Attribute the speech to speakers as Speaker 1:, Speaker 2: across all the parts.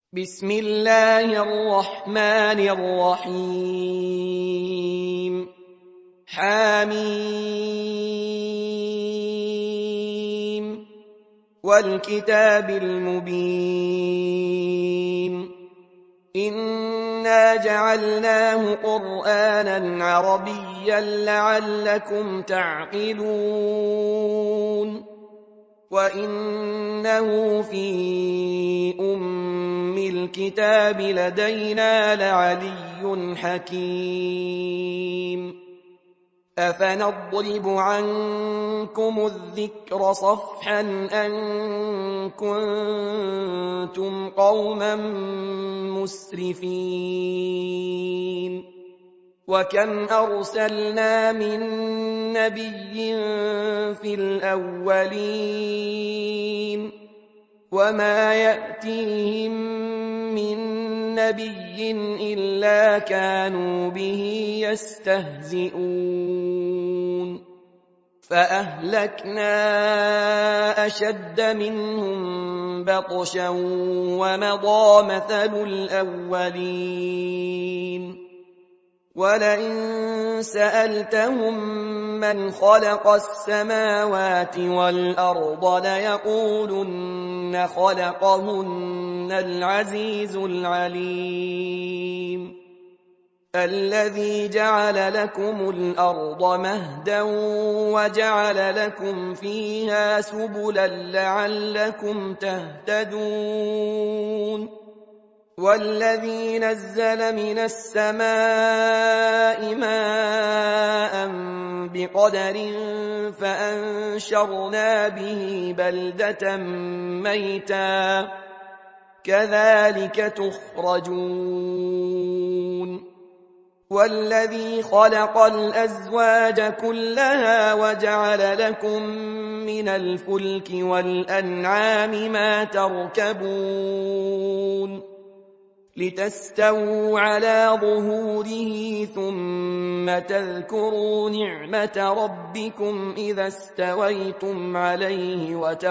Speaker 1: بسم الله الرحمن الرحيم حميم والكتاب المبين إنا جعلناه قرآنا عربيا لعلكم تعقلون وإنه في الكتاب لدينا لعلي حكيم أفنضرب عنكم الذكر صفحا أن كنتم قوما مسرفين وكم أرسلنا من نبي في الأولين وما يأتيهم من نبي إلا كانوا به يستهزئون فأهلكنا أشد منهم بطشا ومضى مثل الأولين ولئن سألتهم من خلق السماوات والأرض ليقولن خلقهن العزيز العليم الذي جعل لكم الأرض مهدا وجعل لكم فيها سبلا لعلكم تهتدون والذي نزل من السماء ماء بقدر فأنشرنا به بلدة ميتا كذلك تخرجون والذي خلق الأزواج كلها وجعل لكم من الفلك والأنعام ما تركبون لتستووا على ظهوره ثم تذكروا نعمة ربكم إذا استويتم عليه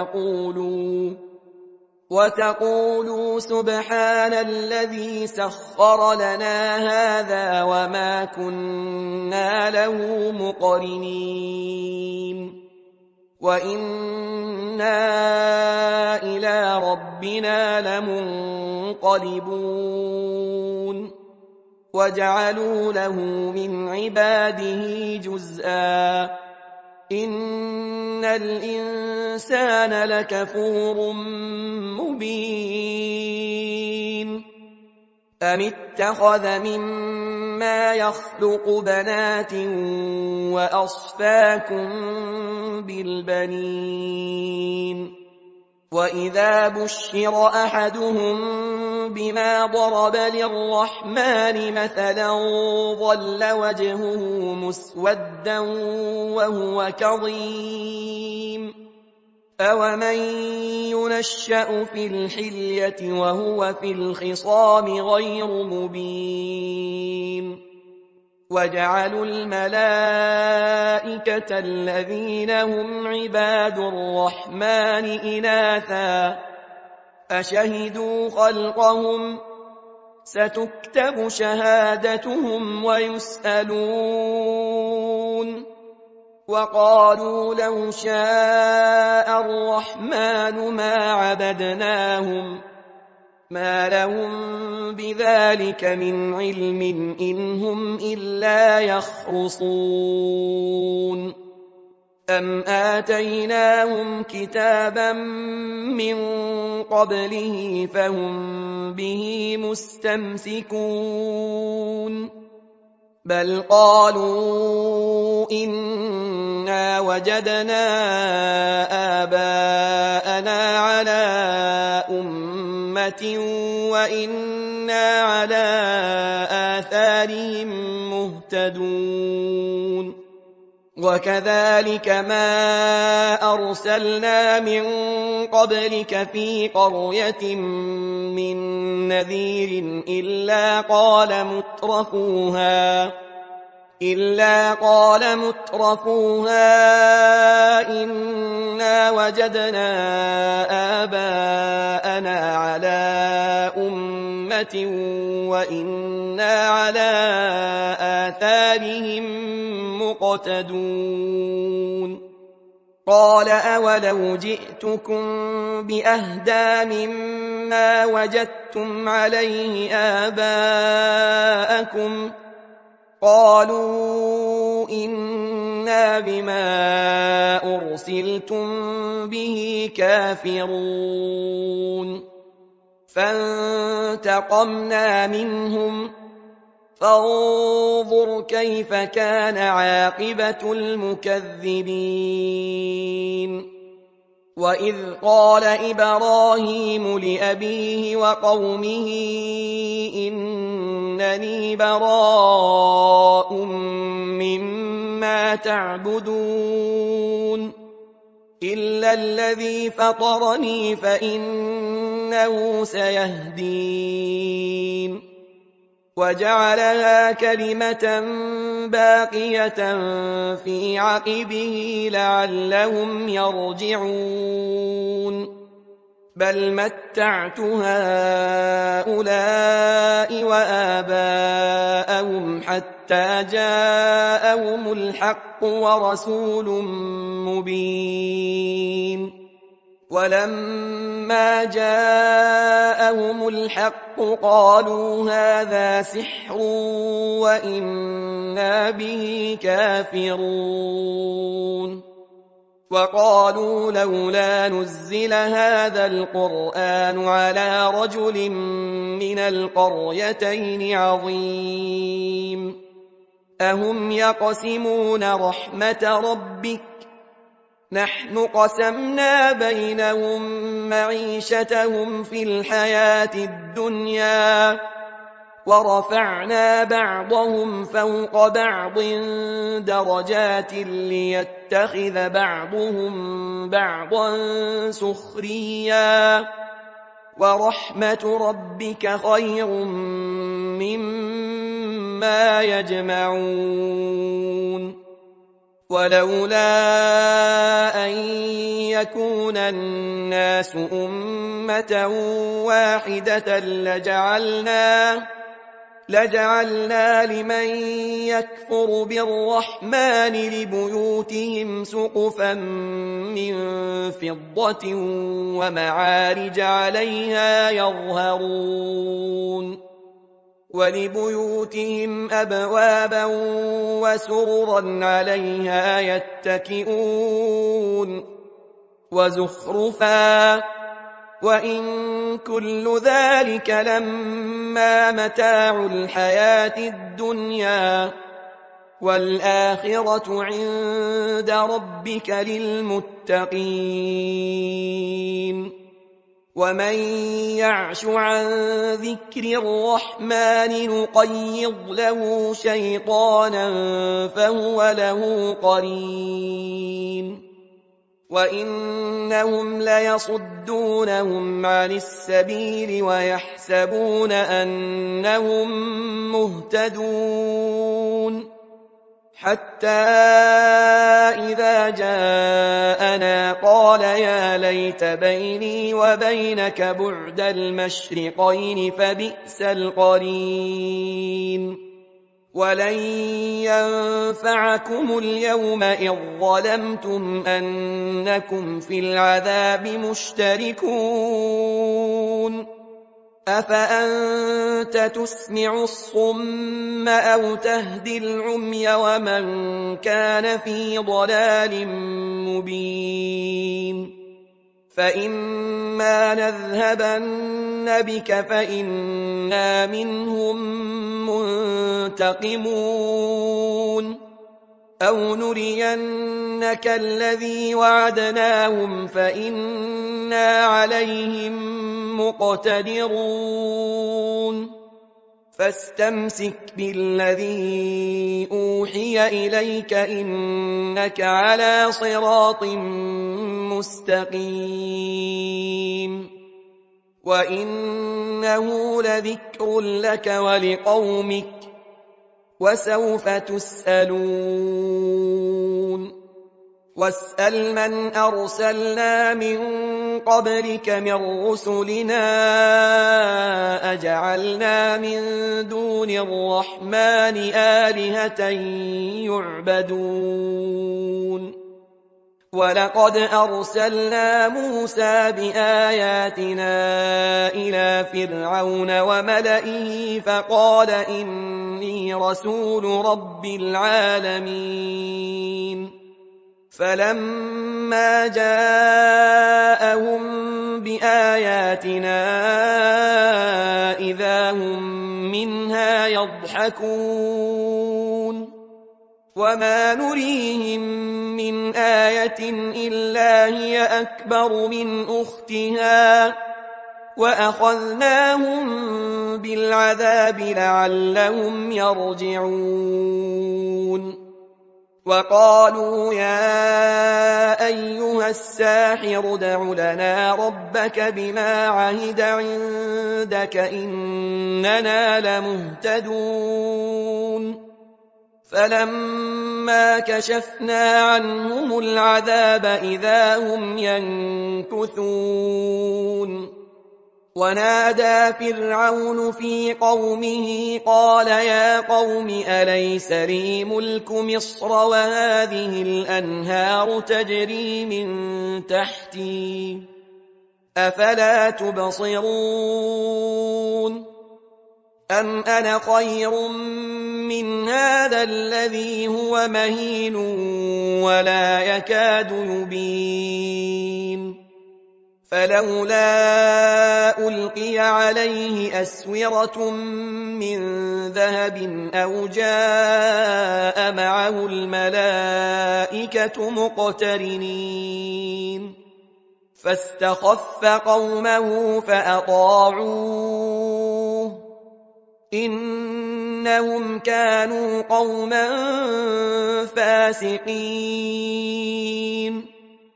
Speaker 1: وتقولوا سبحان الذي سخر لنا هذا وما كنا له مقرنين وإنا إلى ربنا لمنقلبون وجعلوا له من عباده جزءا إن الإنسان لكفور مبين أم اتخذ مما يخلق بنات وأصفاكم بالبنين وإذا بشر أحدهم بما ضرب للرحمن مثلا ظل وجهه مسودا وهو كظيم أومن ينشأ في الحلية وهو في الخصام غير مبين وجعلوا الملائكة الذين هم عباد الرحمن إناثا أشهدوا خلقهم ستكتب شهادتهم ويسألون وقالوا لو شاء الرحمن ما عبدناهم ما لهم بذلك من علم إن هم إلا يخرصون أم آتيناهم كتابا من قبله فهم به مستمسكون بل قالوا إنا وجدنا آباءنا على أمة وإنا على آثارهم مهتدون وكذلك ما أرسلنا من قبلك في قرية من نذير إلا قال مترفوها إلا قال مترفوها إنا وجدنا آباءنا على أمة وإنا على آثارهم مقتدون قال أولو جئتكم بأهدى مما وجدتم عليه آباءكم قالوا إنا بما أرسلتم به كافرون فانتقمنا منهم فانظر كيف كان عاقبة المكذبين وإذ قال إبراهيم لأبيه وقومه إنني براء مما تعبدون إلا الذي فطرني فإنه سيهدين وجعلها كلمة باقية في عقبه لعلهم يرجعون بل متعت هؤلاء وآباءهم حتى جاءهم الحق ورسول مبين ولما جاءهم الحق قالوا هذا سحر وإنا به كافرون وقالوا لولا نزل هذا القرآن على رجل من القريتين عظيم أهم يقسمون رحمة ربك نحن قسمنا بينهم معيشتهم في الحياة الدنيا ورفعنا بعضهم فوق بعض درجات ليتخذ بعضهم بعضا سخريا ورحمة ربك خير مما يجمعون ولولا أن يكون الناس أمة واحدة لجعلنا لمن يكفر بالرحمن لبيوتهم سقفا من فضة ومعارج عليها يظهرون ولبيوتهم أبوابا وسررا عليها يتكئون وزخرفا وإن كل ذلك لما متاع الحياة الدنيا والآخرة عند ربك للمتقين ومن يعش عن ذكر الرحمن نقيض له شيطانا فهو له قرين وإنهم ليصدونهم عن السبيل ويحسبون أنهم مهتدون حتى إذا جاءنا قال يا ليت بيني وبينك بعد المشرقين فبئس القرين ولن ينفعكم اليوم إذ ظلمتم أنكم في العذاب مشتركون أفأنت تسمع الصم أو تهدي العمي ومن كان في ضلال مبين فإما نذهبن بك فإنا منهم منتقمون أو نرينك الذي وعدناهم فإنا عليهم مقتدرون فاستمسك بالذي أوحي إليك إنك على صراط مستقيم وإنه لذكر لك ولقومك وسوف تسألون واسأل من أرسلنا من قبلك من رسلنا أجعلنا من دون الرحمن آلهة يعبدون ولقد أرسلنا موسى بآياتنا إلى فرعون وملئه فقال إني رسول رب العالمين فلما جاءهم بآياتنا إذا هم منها يضحكون وما نريهم من آية إلا هي أكبر من أختها وأخذناهم بالعذاب لعلهم يرجعون وقالوا يا أيها الساحر ادع لنا ربك بما عهد عندك إننا لمهتدون فلما كشفنا عنهم العذاب إذا هم ينكثون ونادى فرعون في قومه قال يا قوم أليس لي ملك مصر وهذه الأنهار تجري من تحتي أفلا تبصرون أم أنا خير من هذا الذي هو مهين ولا يكاد يبين فلولا ألقي عليه أسورة من ذهب أو جاء معه الملائكة مقترنين فاستخف قومه فأطاعوه إنهم كانوا قوما فاسقين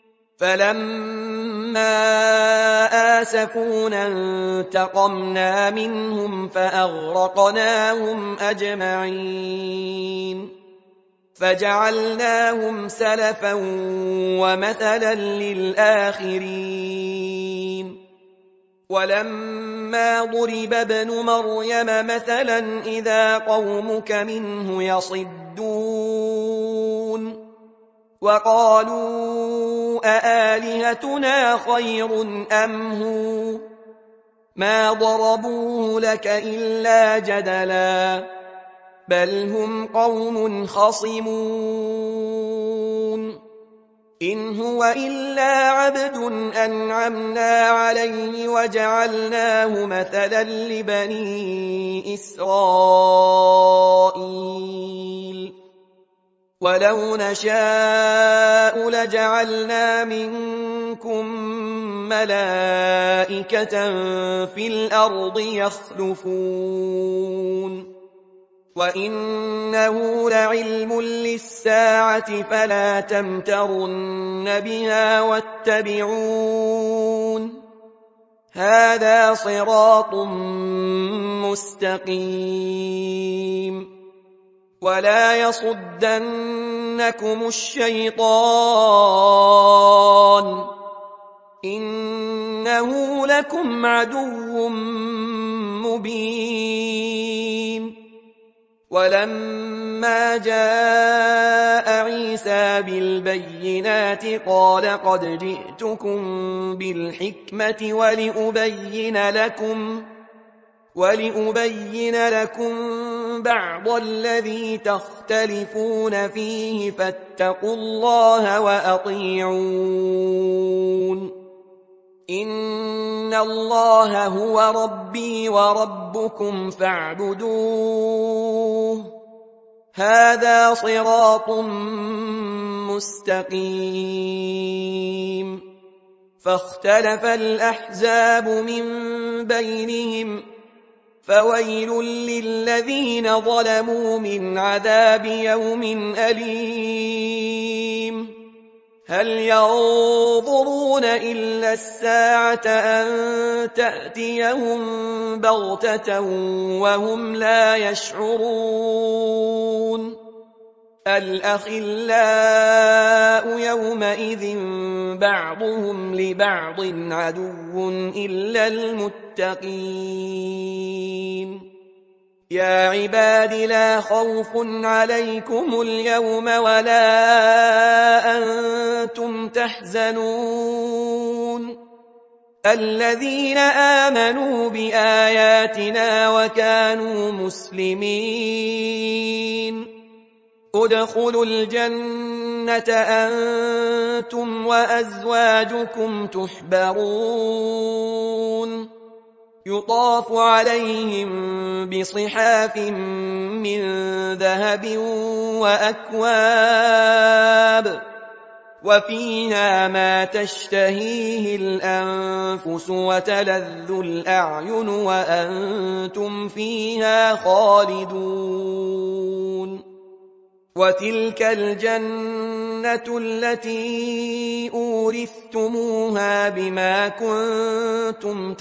Speaker 1: فلما آسفونا انتقمنا منهم فأغرقناهم أجمعين فجعلناهم سلفا ومثلا للآخرين ولما ضرب ابن مريم مثلا إذا قومك منه يصدون وقالوا أآلهتنا خير أم هو ما ضربوه لك إلا جدلا بل هم قوم خصمون إن هو إلا عبد أنعمنا عليه وجعلناه مثلا لبني إسرائيل ولو نشاء لجعلنا منكم ملائكة في الأرض يخلفون وإنه لعلم للساعة فلا تمترن بها واتبعون هذا صراط مستقيم ولا يصدنكم الشيطان إنه لكم عدو مبين ولما جاء عيسى بالبينات قال قد جئتكم بالحكمة ولأبين لكم بعض الذي تختلفون فيه فاتقوا الله وأطيعون إن الله هو ربي وربكم فاعبدوه هذا صراط مستقيم فاختلف الأحزاب من بينهم فويل للذين ظلموا من عذاب يوم أليم هل ينظرون إلا الساعة أن تأتيهم بغتة وهم لا يشعرون الأخلاء يومئذ بعضهم لبعض عدو إلا المتقين يا عباد لا خوف عليكم اليوم ولا أنتم تحزنون الذين آمنوا بآياتنا وكانوا مسلمين ادخلوا الجنة أنتم وأزواجكم تحبرون يطاف عليهم بصحاف من ذهب وأكواب وفيها ما تشتهيه الأنفس وتلذ الأعين وأنتم فيها خالدون وتلك الجنة التي أورثتموها بما كنتم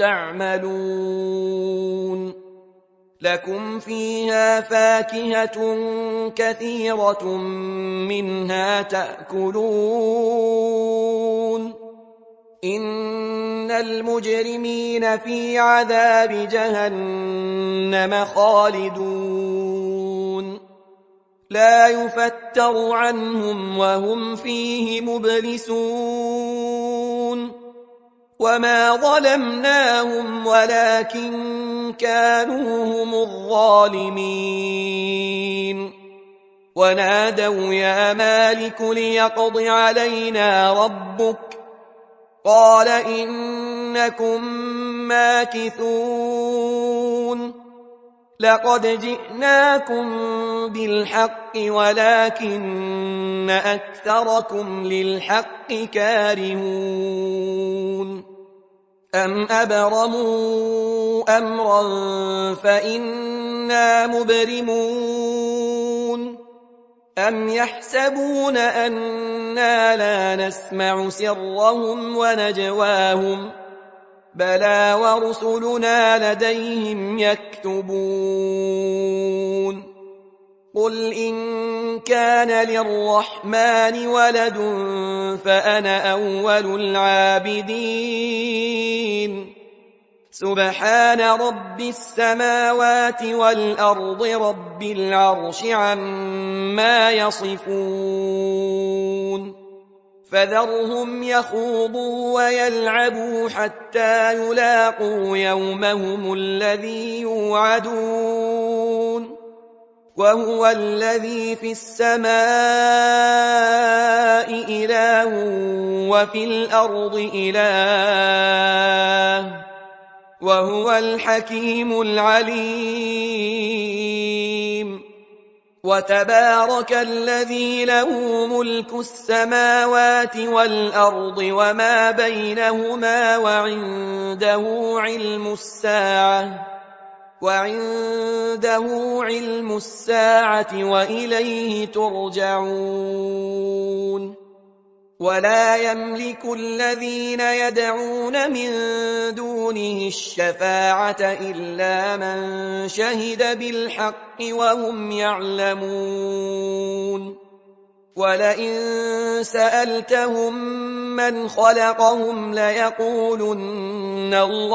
Speaker 1: تعملون لكم فيها فاكهة كثيرة منها تأكلون إن المجرمين في عذاب جهنم خالدون لا يفتر عنهم وهم فيه مبلسون وما ظلمناهم ولكن كانوا هم الظالمين ونادوا يا مالك ليقض علينا ربك قال إنكم ماكثون لقد جئناكم بالحق ولكن أكثركم للحق كارهون أم أبرموا أمرا فإنا مبرمون أم يحسبون أنا لا نسمع سرهم ونجواهم بلى ورسلنا لديهم يكتبون قل إن كان للرحمن ولد فأنا أول العابدين سبحان رب السماوات والأرض رب العرش عما يصفون فذرهم يخوضوا ويلعبوا حتى يلاقوا يومهم الذي يوعدون وهو الذي في السماء إله وفي الأرض إله وهو الحكيم العليم وتبارك الذي له ملك السماوات والأرض وما بينهما وعنده علم الساعة وإليه ترجعون ولا يملك الذين يدعون من دونه الشفاعة إلا من شهد بالحق وهم يعلمون ولئن سألتهم من خلقهم ليقولن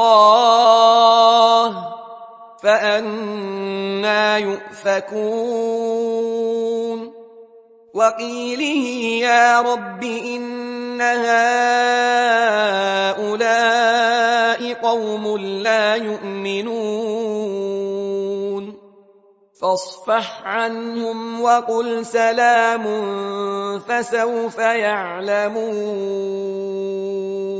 Speaker 1: الله فأنى يؤفكون وقيله يا رب إن هؤلاء قوم لا يؤمنون فاصفح عنهم وقل سلام فسوف يعلمون